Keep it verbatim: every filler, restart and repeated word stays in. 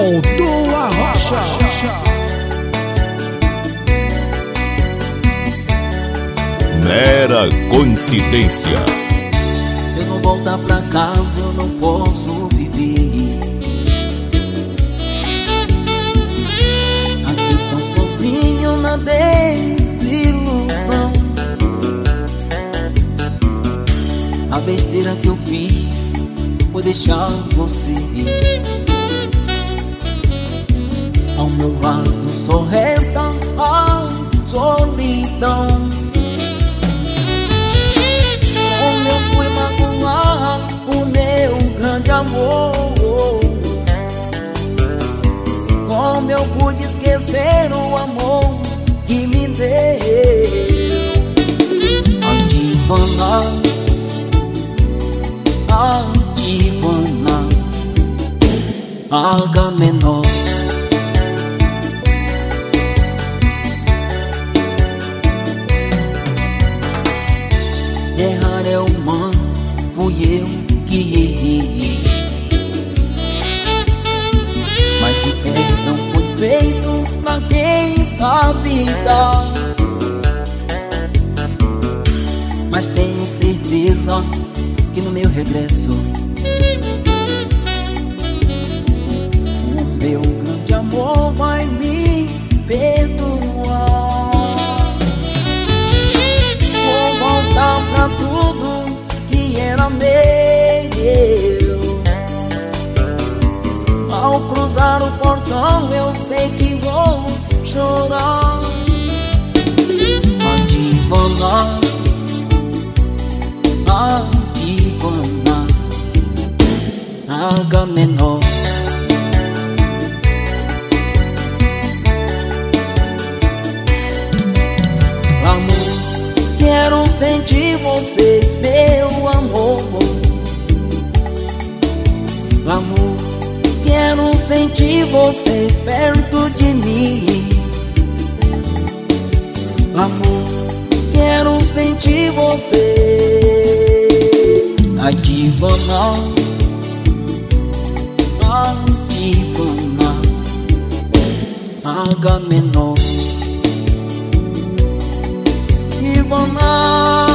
Aldo Arrocha. Mera coincidência. Se eu não voltar pra casa eu não posso viver. Aqui tão sozinho na desilusão. A besteira que eu fiz foi deixar você. Ao meu lado só resta a solidão. Como eu fui magoar o meu grande amor. Como eu pude esquecer o amor que me deu. Adivana, Adivana, Agamenon. Errar é humano, fui eu que errei. Mas o perdão foi feito pra quem sabe dar. Mas tenho certeza que no meu regresso o meu grande amor vai me perdoar. Vou voltar pra tudo que era meu. Ao cruzar o portão eu sei que vou chorar. Adivana, Adivana, Agamenon. Amor, quero sentir você, meu amor. Amor, quero sentir você perto de mim. Amor, quero sentir você. Adivana, Adivana, Agamenon. Adivana.